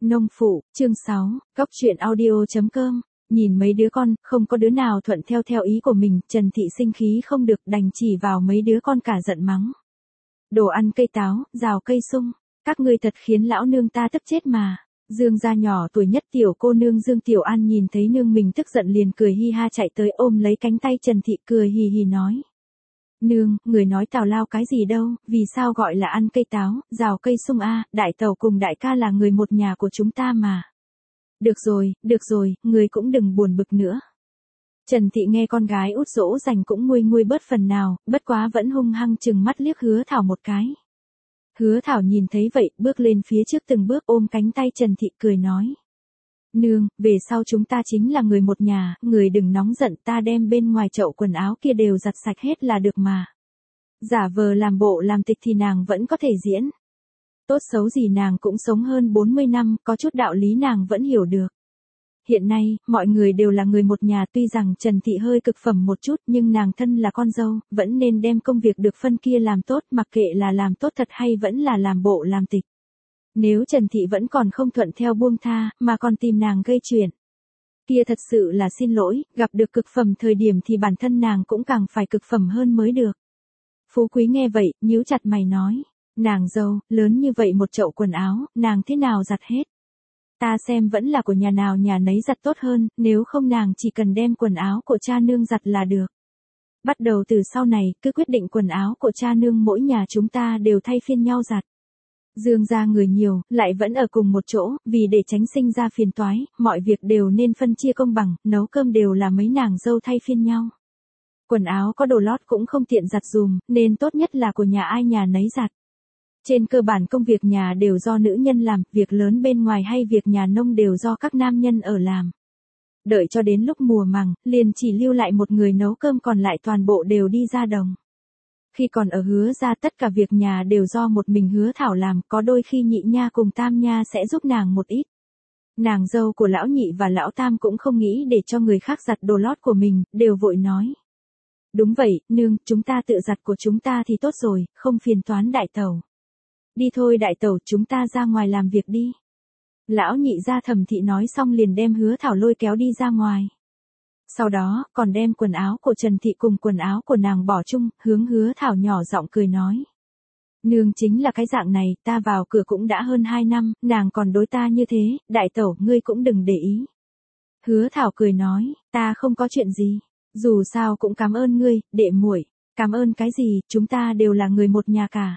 Nông phụ, chương 6, Cóc truyện audio.com. Nhìn mấy đứa con, không có đứa nào thuận theo ý của mình, Trần Thị sinh khí không được đành chỉ vào mấy đứa con cả giận mắng. Đồ ăn cây táo, rào cây sung, các ngươi thật khiến lão nương ta tức chết mà. Dương gia nhỏ tuổi nhất tiểu cô nương Dương Tiểu An nhìn thấy nương mình tức giận liền cười hi ha chạy tới ôm lấy cánh tay Trần Thị cười hì hì nói. Nương, người nói tào lao cái gì đâu, vì sao gọi là ăn cây táo, rào cây sung a, đại tẩu cùng đại ca là người một nhà của chúng ta mà. Được rồi, người cũng đừng buồn bực nữa. Trần Thị nghe con gái út dỗ dành cũng nguôi bớt phần nào, bất quá vẫn hung hăng chừng mắt liếc Hứa Thảo một cái. Hứa Thảo nhìn thấy vậy, bước lên phía trước từng bước ôm cánh tay Trần Thị cười nói. Nương, về sau chúng ta chính là người một nhà, người đừng nóng giận, ta đem bên ngoài chậu quần áo kia đều giặt sạch hết là được mà. Giả vờ làm bộ làm tịch thì nàng vẫn có thể diễn. Tốt xấu gì nàng cũng sống hơn 40 năm, có chút đạo lý nàng vẫn hiểu được. Hiện nay, mọi người đều là người một nhà, tuy rằng Trần Thị hơi cực phẩm một chút nhưng nàng thân là con dâu, vẫn nên đem công việc được phân kia làm tốt, mặc kệ là làm tốt thật hay vẫn là làm bộ làm tịch. Nếu Trần Thị vẫn còn không thuận theo buông tha, mà còn tìm nàng gây chuyện, kia thật sự là xin lỗi, gặp được cực phẩm thời điểm thì bản thân nàng cũng càng phải cực phẩm hơn mới được. Phú Quý nghe vậy, nhíu chặt mày nói, nàng dâu, lớn như vậy một chậu quần áo, nàng thế nào giặt hết? Ta xem vẫn là của nhà nào nhà nấy giặt tốt hơn, nếu không nàng chỉ cần đem quần áo của cha nương giặt là được. Bắt đầu từ sau này, cứ quyết định quần áo của cha nương mỗi nhà chúng ta đều thay phiên nhau giặt. Dương gia người nhiều, lại vẫn ở cùng một chỗ, vì để tránh sinh ra phiền toái, mọi việc đều nên phân chia công bằng, nấu cơm đều là mấy nàng dâu thay phiên nhau. Quần áo có đồ lót cũng không tiện giặt dùm, nên tốt nhất là của nhà ai nhà nấy giặt. Trên cơ bản công việc nhà đều do nữ nhân làm, việc lớn bên ngoài hay việc nhà nông đều do các nam nhân ở làm. Đợi cho đến lúc mùa màng, liền chỉ lưu lại một người nấu cơm, còn lại toàn bộ đều đi ra đồng. Khi còn ở Hứa gia tất cả việc nhà đều do một mình Hứa Thảo làm, có đôi khi nhị nha cùng tam nha sẽ giúp nàng một ít. Nàng dâu của lão nhị và lão tam cũng không nghĩ để cho người khác giặt đồ lót của mình, đều vội nói. Đúng vậy, nương, chúng ta tự giặt của chúng ta thì tốt rồi, không phiền toán đại tẩu. Đi thôi đại tẩu, chúng ta ra ngoài làm việc đi. Lão nhị gia Thẩm Thị nói xong liền đem Hứa Thảo lôi kéo đi ra ngoài. Sau đó, còn đem quần áo của Trần Thị cùng quần áo của nàng bỏ chung, hướng Hứa Thảo nhỏ giọng cười nói. Nương chính là cái dạng này, ta vào cửa cũng đã hơn 2 năm, nàng còn đối ta như thế, đại tẩu, ngươi cũng đừng để ý. Hứa Thảo cười nói, ta không có chuyện gì, dù sao cũng cảm ơn ngươi, đệ muội. Cảm ơn cái gì, chúng ta đều là người một nhà cả.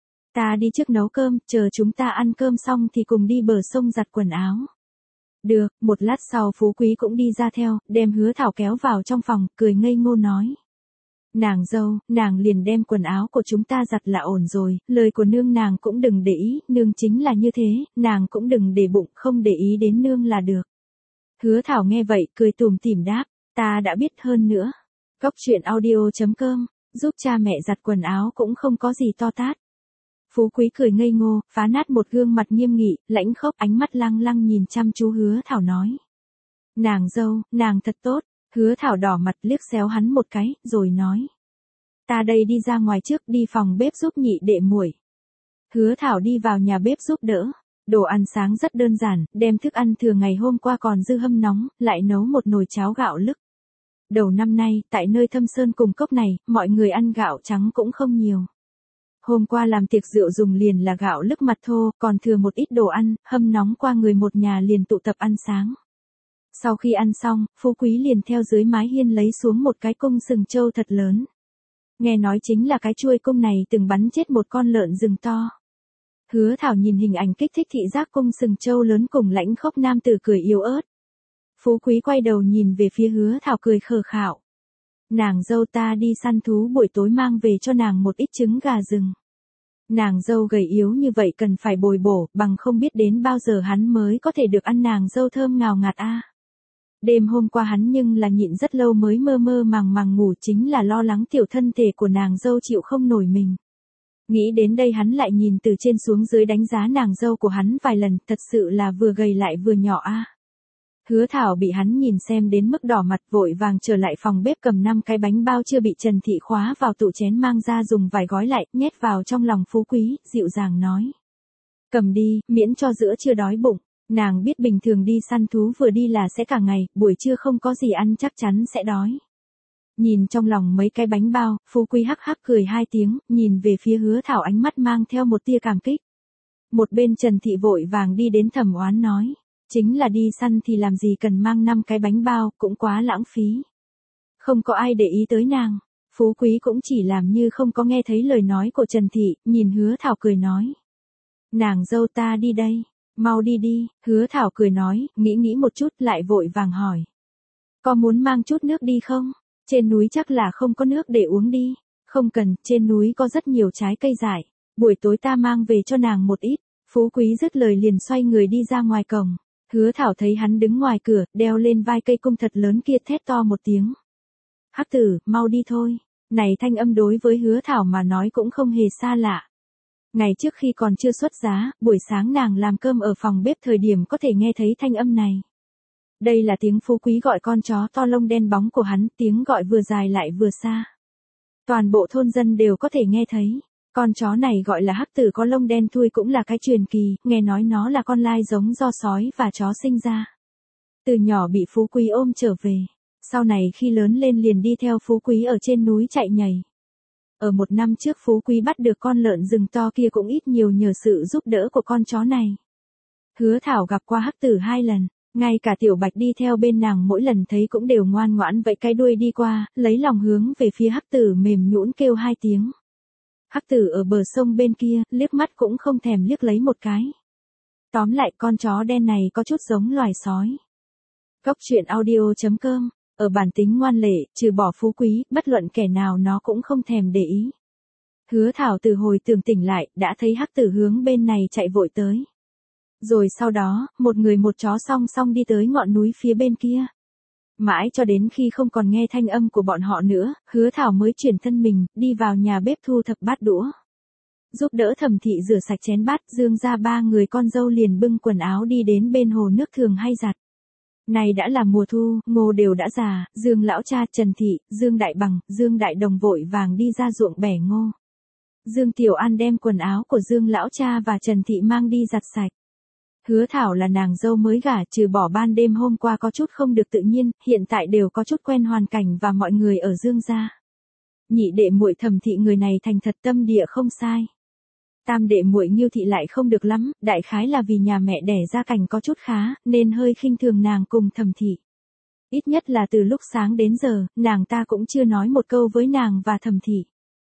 Ta đi trước nấu cơm, chờ chúng ta ăn cơm xong thì cùng đi bờ sông giặt quần áo. Được, một lát sau Phú Quý cũng đi ra theo, đem Hứa Thảo kéo vào trong phòng, cười ngây ngô nói. Nàng dâu, nàng liền đem quần áo của chúng ta giặt là ổn rồi, lời của nương nàng cũng đừng để ý, nương chính là như thế, nàng cũng đừng để bụng, không để ý đến nương là được. Hứa Thảo nghe vậy, cười tủm tỉm đáp, ta đã biết hơn nữa. Cóc truyện audio.com, giúp cha mẹ giặt quần áo cũng không có gì to tát. Phú Quý cười ngây ngô, phá nát một gương mặt nghiêm nghị, lãnh khốc, ánh mắt lăng lăng nhìn chăm chú Hứa Thảo nói. Nàng dâu, nàng thật tốt. Hứa Thảo đỏ mặt liếc xéo hắn một cái, rồi nói. Ta đây đi ra ngoài trước, đi phòng bếp giúp nhị đệ muội. Hứa Thảo đi vào nhà bếp giúp đỡ. Đồ ăn sáng rất đơn giản, đem thức ăn thừa ngày hôm qua còn dư hâm nóng, lại nấu một nồi cháo gạo lứt. Đầu năm nay, tại nơi Thâm Sơn cùng cốc này, mọi người ăn gạo trắng cũng không nhiều. Hôm qua làm tiệc rượu dùng liền là gạo lứt mặt thô, còn thừa một ít đồ ăn, hâm nóng qua người một nhà liền tụ tập ăn sáng. Sau khi ăn xong, Phú Quý liền theo dưới mái hiên lấy xuống một cái cung sừng trâu thật lớn. Nghe nói chính là cái chuôi cung này từng bắn chết một con lợn rừng to. Hứa Thảo nhìn hình ảnh kích thích thị giác cung sừng trâu lớn cùng lãnh khốc nam tử cười yếu ớt. Phú Quý quay đầu nhìn về phía Hứa Thảo cười khờ khạo. Nàng dâu ta đi săn thú buổi tối mang về cho nàng một ít trứng gà rừng. Nàng dâu gầy yếu như vậy cần phải bồi bổ, bằng không biết đến bao giờ hắn mới có thể được ăn nàng dâu thơm ngào ngạt a. Đêm hôm qua hắn nhưng là nhịn rất lâu mới mơ mơ màng màng ngủ, chính là lo lắng tiểu thân thể của nàng dâu chịu không nổi mình. Nghĩ đến đây hắn lại nhìn từ trên xuống dưới đánh giá nàng dâu của hắn vài lần, thật sự là vừa gầy lại vừa nhỏ a. Hứa Thảo bị hắn nhìn xem đến mức đỏ mặt, vội vàng trở lại phòng bếp cầm 5 cái bánh bao chưa bị Trần Thị khóa vào tủ chén mang ra dùng vải gói lại, nhét vào trong lòng Phú Quý, dịu dàng nói. Cầm đi, miễn cho giữa chưa đói bụng. Nàng biết bình thường đi săn thú vừa đi là sẽ cả ngày, buổi trưa không có gì ăn chắc chắn sẽ đói. Nhìn trong lòng mấy cái bánh bao, Phú Quý hắc hắc cười hai tiếng, nhìn về phía Hứa Thảo ánh mắt mang theo một tia cảm kích. Một bên Trần Thị vội vàng đi đến Thẩm Oán nói, chính là đi săn thì làm gì cần mang 5 cái bánh bao, cũng quá lãng phí. Không có ai để ý tới nàng, Phú Quý cũng chỉ làm như không có nghe thấy lời nói của Trần Thị, nhìn Hứa Thảo cười nói. Nàng dâu ta đi đây, mau đi đi, Hứa Thảo cười nói, nghĩ một chút lại vội vàng hỏi. Có muốn mang chút nước đi không? Trên núi chắc là không có nước để uống đi. Không cần, trên núi có rất nhiều trái cây dại. Buổi tối ta mang về cho nàng một ít. Phú Quý dứt lời liền xoay người đi ra ngoài cổng. Hứa Thảo thấy hắn đứng ngoài cửa, đeo lên vai cây cung thật lớn kia thét to một tiếng. Hắc tử, mau đi thôi. Này thanh âm đối với Hứa Thảo mà nói cũng không hề xa lạ. Ngày trước khi còn chưa xuất giá, buổi sáng nàng làm cơm ở phòng bếp thời điểm có thể nghe thấy thanh âm này. Đây là tiếng Phú Quý gọi con chó to lông đen bóng của hắn, tiếng gọi vừa dài lại vừa xa. Toàn bộ thôn dân đều có thể nghe thấy. Con chó này gọi là hắc tử có lông đen thui cũng là cái truyền kỳ, nghe nói nó là con lai giống do sói và chó sinh ra. Từ nhỏ bị Phú Quý ôm trở về, sau này khi lớn lên liền đi theo Phú Quý ở trên núi chạy nhảy. Ở một năm trước Phú Quý bắt được con lợn rừng to kia cũng ít nhiều nhờ sự giúp đỡ của con chó này. Hứa Thảo gặp qua hắc tử 2 lần. Ngay cả Tiểu Bạch đi theo bên nàng mỗi lần thấy cũng đều ngoan ngoãn vẫy cái đuôi đi qua, lấy lòng hướng về phía hắc tử mềm nhũn kêu 2 tiếng. Hắc tử ở bờ sông bên kia, liếc mắt cũng không thèm liếc lấy một cái. Tóm lại con chó đen này có chút giống loài sói. Góc truyện audio.com, ở bản tính ngoan lệ, trừ bỏ Phú Quý, bất luận kẻ nào nó cũng không thèm để ý. Hứa Thảo từ hồi tưởng tỉnh lại, đã thấy hắc tử hướng bên này chạy vội tới. Rồi sau đó, một người một chó song song đi tới ngọn núi phía bên kia. Mãi cho đến khi không còn nghe thanh âm của bọn họ nữa, Hứa Thảo mới chuyển thân mình, đi vào nhà bếp thu thập bát đũa. Giúp đỡ Thẩm Thị rửa sạch chén bát, Dương ra 3 người con dâu liền bưng quần áo đi đến bên hồ nước thường hay giặt. Này đã là mùa thu, ngô đều đã già, Dương lão cha, Trần Thị, Dương Đại Bằng, Dương Đại Đồng vội vàng đi ra ruộng bẻ ngô. Dương Tiểu An đem quần áo của Dương lão cha và Trần Thị mang đi giặt sạch. Hứa Thảo là nàng dâu mới gả, trừ bỏ ban đêm hôm qua có chút không được tự nhiên, hiện tại đều có chút quen hoàn cảnh và mọi người ở Dương gia. Nhị đệ muội Thẩm Thị người này thành thật tâm địa không sai. Tam đệ muội Ngưu Thị lại không được lắm, đại khái là vì nhà mẹ đẻ gia cảnh có chút khá, nên hơi khinh thường nàng cùng Thẩm Thị. Ít nhất là từ lúc sáng đến giờ, nàng ta cũng chưa nói một câu với nàng và Thẩm Thị.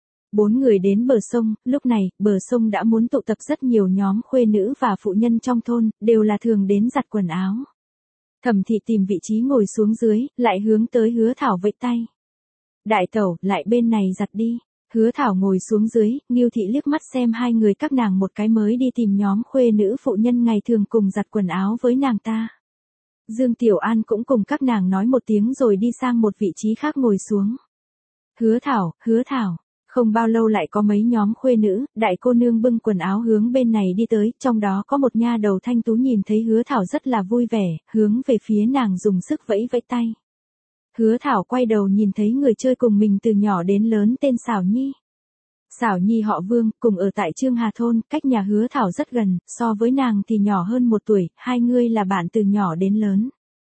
4 người đến bờ sông, lúc này, bờ sông đã muốn tụ tập rất nhiều nhóm khuê nữ và phụ nhân trong thôn, đều là thường đến giặt quần áo. Thẩm Thị tìm vị trí ngồi xuống dưới, lại hướng tới Hứa Thảo vẫy tay. Đại tẩu, lại bên này giặt đi. Hứa Thảo ngồi xuống dưới, Ngưu Thị liếc mắt xem 2 người các nàng một cái mới đi tìm nhóm khuê nữ phụ nhân ngày thường cùng giặt quần áo với nàng ta. Dương Tiểu An cũng cùng các nàng nói một tiếng rồi đi sang một vị trí khác ngồi xuống. Hứa Thảo. Không bao lâu lại có mấy nhóm khuê nữ, đại cô nương bưng quần áo hướng bên này đi tới, trong đó có một nha đầu thanh tú nhìn thấy Hứa Thảo rất là vui vẻ, hướng về phía nàng dùng sức vẫy vẫy tay. Hứa Thảo quay đầu nhìn thấy người chơi cùng mình từ nhỏ đến lớn tên Xảo Nhi. Xảo Nhi họ Vương, cùng ở tại Trương Hà Thôn, cách nhà Hứa Thảo rất gần, so với nàng thì nhỏ hơn 1 tuổi, 2 người là bạn từ nhỏ đến lớn.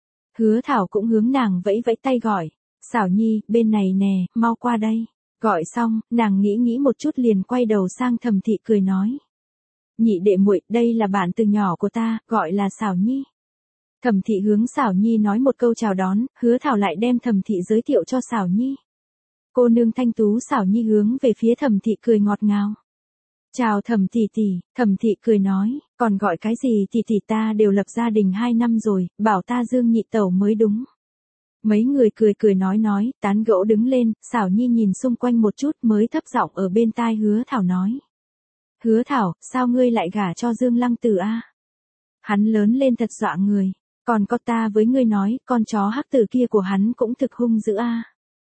Hứa Thảo cũng hướng nàng vẫy vẫy tay gọi, Xảo Nhi, bên này nè, mau qua đây. Gọi xong, nàng nghĩ một chút liền quay đầu sang Thẩm Thị cười nói. Nhị đệ muội, đây là bạn từ nhỏ của ta, gọi là Xảo Nhi. Thẩm Thị hướng Xảo Nhi nói một câu chào đón, Hứa Thảo lại đem Thẩm Thị giới thiệu cho Xảo Nhi. Cô nương thanh tú Xảo Nhi hướng về phía Thẩm Thị cười ngọt ngào. Chào Thẩm tỷ tỷ, Thẩm Thị cười nói, còn gọi cái gì tỷ tỷ, ta đều lập gia đình 2 năm rồi, bảo ta Dương nhị tẩu mới đúng. Mấy người cười nói, tán gẫu đứng lên, Xảo Nhi nhìn xung quanh một chút mới thấp giọng ở bên tai Hứa Thảo nói. Hứa Thảo, sao ngươi lại gả cho Dương Lăng Tử a? Hắn lớn lên thật dọa người, còn có ta với ngươi nói, con chó hắc tử kia của hắn cũng thực hung dữ a.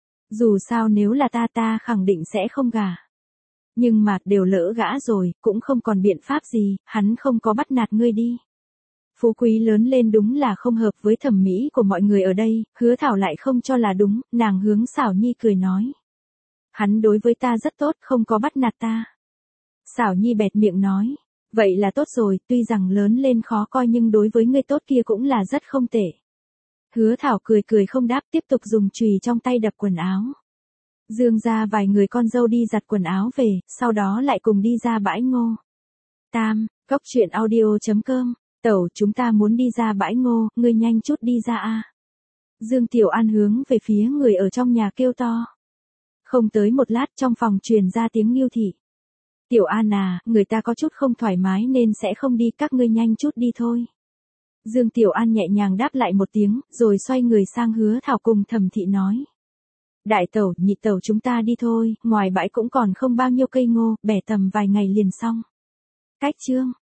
Dù sao nếu là ta khẳng định sẽ không gả. Nhưng mà đều lỡ gã rồi, cũng không còn biện pháp gì, hắn không có bắt nạt ngươi đi. Phú Quý lớn lên đúng là không hợp với thẩm mỹ của mọi người ở đây, Hứa Thảo lại không cho là đúng, nàng hướng Xảo Nhi cười nói. Hắn đối với ta rất tốt, không có bắt nạt ta. Xảo Nhi bẹt miệng nói, Vậy là tốt rồi, tuy rằng lớn lên khó coi nhưng đối với người tốt kia cũng là rất không tệ. Hứa Thảo cười cười không đáp, tiếp tục dùng chùy trong tay đập quần áo. Dương ra vài người con dâu đi giặt quần áo về, sau đó lại cùng đi ra bãi ngô. Tam, Cốc truyện audio.com, tẩu chúng ta muốn đi ra bãi ngô, ngươi nhanh chút đi ra a. Dương Tiểu An hướng về phía người ở trong nhà kêu to. Không tới một lát trong phòng truyền ra tiếng Ngưu Thị. Tiểu An à, người ta có chút không thoải mái nên sẽ không đi, các ngươi nhanh chút đi thôi. Dương Tiểu An nhẹ nhàng đáp lại một tiếng, rồi xoay người sang Hứa Thảo cùng Thẩm Thị nói. Đại tẩu, nhị tẩu chúng ta đi thôi, ngoài bãi cũng còn không bao nhiêu cây ngô, bẻ tầm vài ngày liền xong. Cách chương.